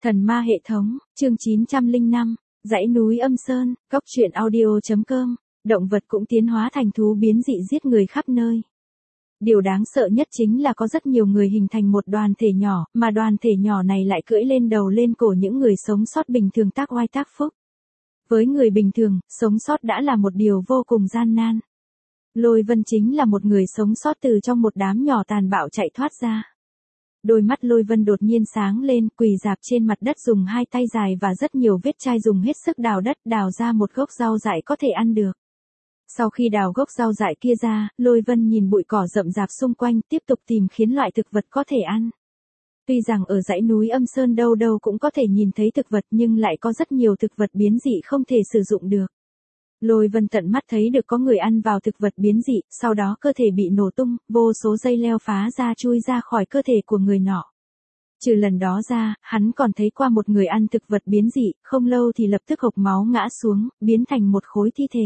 Thần ma hệ thống, chương 905, dãy núi âm sơn, góc truyện audio.com, động vật cũng tiến hóa thành thú biến dị giết người khắp nơi. Điều đáng sợ nhất chính là có rất nhiều người hình thành một đoàn thể nhỏ, mà đoàn thể nhỏ này lại cưỡi lên đầu lên cổ những người sống sót bình thường tác oai tác phúc. Với người bình thường, sống sót đã là một điều vô cùng gian nan. Lôi Vân chính là một người sống sót từ trong một đám nhỏ tàn bạo chạy thoát ra. Đôi mắt Lôi Vân đột nhiên sáng lên, quỳ rạp trên mặt đất dùng hai tay dài và rất nhiều vết chai dùng hết sức đào đất, đào ra một gốc rau dại có thể ăn được. Sau khi đào gốc rau dại kia ra, Lôi Vân nhìn bụi cỏ rậm rạp xung quanh, tiếp tục tìm khiến loại thực vật có thể ăn. Tuy rằng ở dãy núi âm sơn đâu đâu cũng có thể nhìn thấy thực vật nhưng lại có rất nhiều thực vật biến dị không thể sử dụng được. Lôi Vân tận mắt thấy được có người ăn vào thực vật biến dị, sau đó cơ thể bị nổ tung, vô số dây leo phá ra chui ra khỏi cơ thể của người nọ. Trừ lần đó ra, hắn còn thấy qua một người ăn thực vật biến dị, không lâu thì lập tức hộc máu ngã xuống, biến thành một khối thi thể.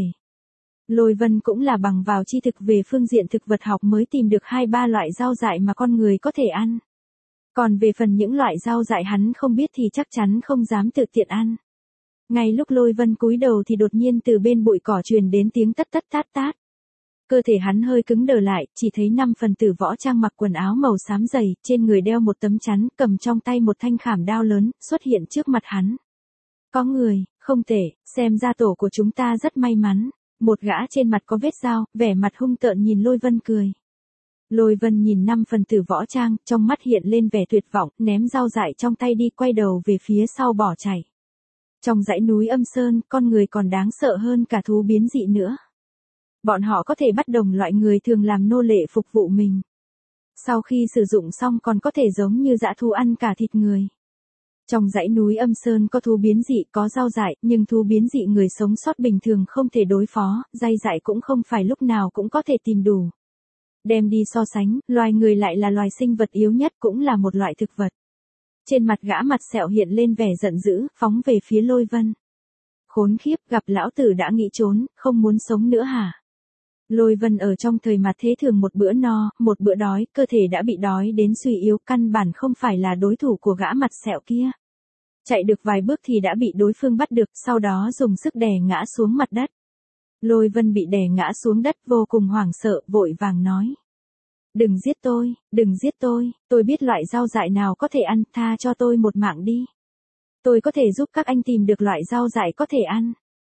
Lôi Vân cũng là bằng vào tri thức về phương diện thực vật học mới tìm được 2-3 loại rau dại mà con người có thể ăn. Còn về phần những loại rau dại hắn không biết thì chắc chắn không dám tự tiện ăn. Ngay lúc Lôi Vân cúi đầu thì đột nhiên từ bên bụi cỏ truyền đến tiếng tất tất tát tát. Cơ thể hắn hơi cứng đờ lại, chỉ thấy 5 phần tử võ trang mặc quần áo màu xám dày, trên người đeo một tấm chắn, cầm trong tay một thanh khảm đao lớn, xuất hiện trước mặt hắn. Có người, không tệ, xem ra tổ của chúng ta rất may mắn. Một gã trên mặt có vết dao, vẻ mặt hung tợn nhìn Lôi Vân cười. Lôi Vân nhìn 5 phần tử võ trang, trong mắt hiện lên vẻ tuyệt vọng, ném dao dại trong tay đi, quay đầu về phía sau bỏ chạy. Trong dãy núi âm sơn, con người còn đáng sợ hơn cả thú biến dị nữa. Bọn họ có thể bắt đồng loại người thường làm nô lệ phục vụ mình. Sau khi sử dụng xong còn có thể giống như dã thú ăn cả thịt người. Trong dãy núi âm sơn có thú biến dị, có rau dại, nhưng thú biến dị người sống sót bình thường không thể đối phó, dai dại cũng không phải lúc nào cũng có thể tìm đủ. Đem đi so sánh, loài người lại là loài sinh vật yếu nhất, cũng là một loại thực vật. Trên mặt gã mặt sẹo hiện lên vẻ giận dữ, phóng về phía Lôi Vân. Khốn khiếp, gặp lão tử đã nghĩ trốn, không muốn sống nữa hả? Lôi Vân ở trong thời mặt thế thường một bữa no, một bữa đói, cơ thể đã bị đói đến suy yếu, căn bản không phải là đối thủ của gã mặt sẹo kia. Chạy được vài bước thì đã bị đối phương bắt được, sau đó dùng sức đè ngã xuống mặt đất. Lôi Vân bị đè ngã xuống đất vô cùng hoảng sợ, vội vàng nói. Đừng giết tôi biết loại rau dại nào có thể ăn, tha cho tôi một mạng đi. Tôi có thể giúp các anh tìm được loại rau dại có thể ăn.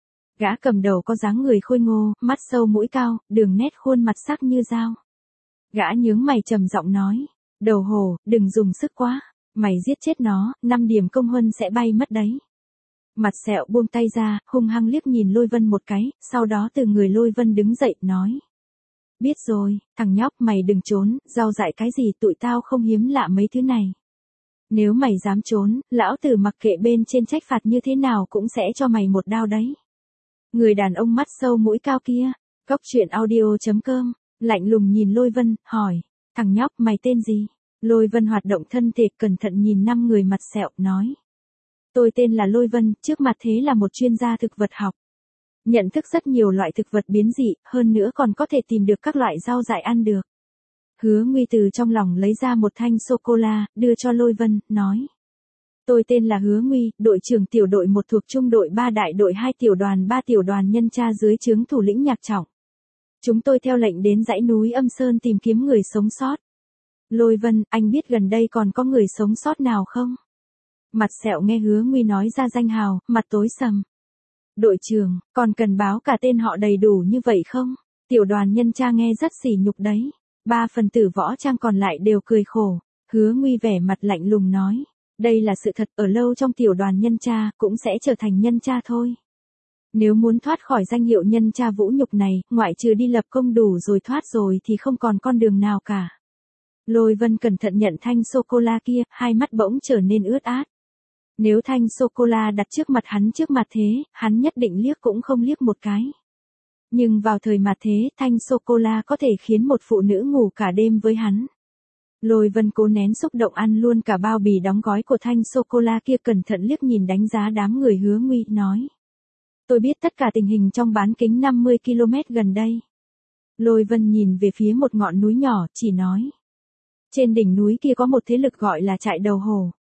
Gã cầm đầu có dáng người khôi ngô, mắt sâu mũi cao, đường nét khuôn mặt sắc như dao. Gã nhướng mày trầm giọng nói, đầu hồ, đừng dùng sức quá, mày giết chết nó, 5 điểm công huân sẽ bay mất đấy. Mặt sẹo buông tay ra, hung hăng liếc nhìn Lôi Vân một cái, sau đó từ người Lôi Vân đứng dậy, nói. Biết rồi, thằng nhóc mày đừng trốn, rau dại cái gì tụi tao không hiếm lạ mấy thứ này. Nếu mày dám trốn, lão tử mặc kệ bên trên trách phạt như thế nào cũng sẽ cho mày một đao đấy. Người đàn ông mắt sâu mũi cao kia, góc truyện audio.com, lạnh lùng nhìn Lôi Vân, hỏi, thằng nhóc mày tên gì? Lôi Vân hoạt động thân thể cẩn thận nhìn 5 người mặt sẹo, nói. Tôi tên là Lôi Vân, trước mặt thế là một chuyên gia thực vật học. Nhận thức rất nhiều loại thực vật biến dị, hơn nữa còn có thể tìm được các loại rau dại ăn được. Hứa Nguy từ trong lòng lấy ra một thanh sô-cô-la, đưa cho Lôi Vân, nói. Tôi tên là Hứa Nguy, đội trưởng tiểu đội 1 thuộc trung đội 3 đại đội 2 tiểu đoàn 3 tiểu đoàn nhân tra dưới trướng thủ lĩnh Nhạc Trọng. Chúng tôi theo lệnh đến dãy núi âm sơn tìm kiếm người sống sót. Lôi Vân, anh biết gần đây còn có người sống sót nào không? Mặt sẹo nghe Hứa Nguy nói ra danh hào, mặt tối sầm. Đội trưởng, còn cần báo cả tên họ đầy đủ như vậy không? Tiểu đoàn nhân tra nghe rất sỉ nhục đấy. 3 phần tử võ trang còn lại đều cười khổ. Hứa Nguy vẻ mặt lạnh lùng nói. Đây là sự thật, ở lâu trong tiểu đoàn nhân tra, cũng sẽ trở thành nhân tra thôi. Nếu muốn thoát khỏi danh hiệu nhân tra vũ nhục này, ngoại trừ đi lập công đủ rồi thoát rồi thì không còn con đường nào cả. Lôi Vân cẩn thận nhận thanh sô-cô-la kia, hai mắt bỗng trở nên ướt át. Nếu thanh sô-cô-la đặt trước mặt thế, hắn nhất định liếc cũng không liếc một cái. Nhưng vào thời mặt thế, thanh sô-cô-la có thể khiến một phụ nữ ngủ cả đêm với hắn. Lôi Vân cố nén xúc động ăn luôn cả bao bì đóng gói của thanh sô-cô-la kia, cẩn thận liếc nhìn đánh giá đám người Hứa Nguy, nói. Tôi biết tất cả tình hình trong bán kính 50 km gần đây. Lôi Vân nhìn về phía một ngọn núi nhỏ, chỉ nói. Trên đỉnh núi kia có một thế lực gọi là trại đầu hồ.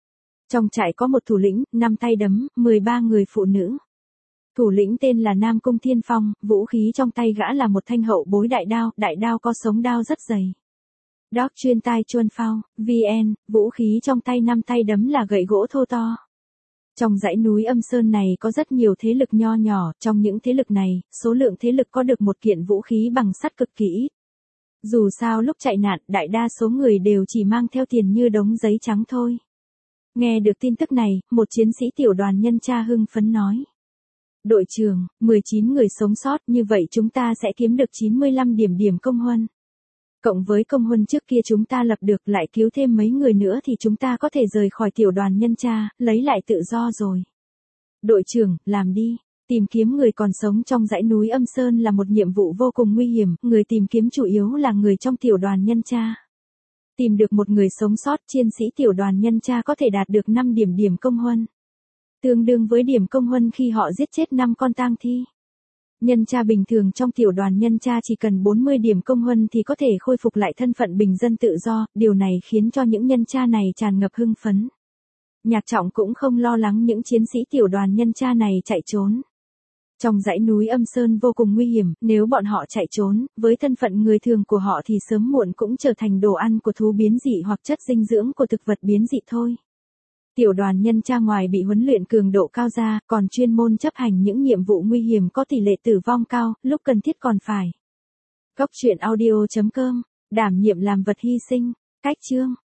Trong trại có một thủ lĩnh, 5 tay đấm, 13 người phụ nữ. Thủ lĩnh tên là Nam Cung Thiên Phong, vũ khí trong tay gã là một thanh hậu bối đại đao có sống đao rất dày. Dog chuyên tai chuôn phao, VN, vũ khí trong tay 5 tay đấm là gậy gỗ thô to. Trong dãy núi Âm Sơn này có rất nhiều thế lực nho nhỏ, trong những thế lực này, số lượng thế lực có được một kiện vũ khí bằng sắt cực kỳ ít. Dù sao lúc chạy nạn, đại đa số người đều chỉ mang theo tiền như đống giấy trắng thôi. Nghe được tin tức này, một chiến sĩ tiểu đoàn nhân tra hưng phấn nói. Đội trưởng, 19 người sống sót, như vậy chúng ta sẽ kiếm được 95 điểm công huân. Cộng với công huân trước kia chúng ta lập được, lại cứu thêm mấy người nữa thì chúng ta có thể rời khỏi tiểu đoàn nhân tra, lấy lại tự do rồi. Đội trưởng, làm đi. Tìm kiếm người còn sống trong dãy núi Âm Sơn là một nhiệm vụ vô cùng nguy hiểm, người tìm kiếm chủ yếu là người trong tiểu đoàn nhân tra. Tìm được một người sống sót, chiến sĩ tiểu đoàn nhân tra có thể đạt được 5 điểm công huân. Tương đương với điểm công huân khi họ giết chết 5 con tang thi. Nhân tra bình thường trong tiểu đoàn nhân tra chỉ cần 40 điểm công huân thì có thể khôi phục lại thân phận bình dân tự do, điều này khiến cho những nhân tra này tràn ngập hưng phấn. Nhạc Trọng cũng không lo lắng những chiến sĩ tiểu đoàn nhân tra này chạy trốn. Trong dãy núi Âm Sơn vô cùng nguy hiểm, nếu bọn họ chạy trốn, với thân phận người thường của họ thì sớm muộn cũng trở thành đồ ăn của thú biến dị hoặc chất dinh dưỡng của thực vật biến dị thôi. Tiểu đoàn nhân tra ngoài bị huấn luyện cường độ cao ra, còn chuyên môn chấp hành những nhiệm vụ nguy hiểm có tỷ lệ tử vong cao, lúc cần thiết còn phải. Góc truyện audio.com, đảm nhiệm làm vật hy sinh, cách chương.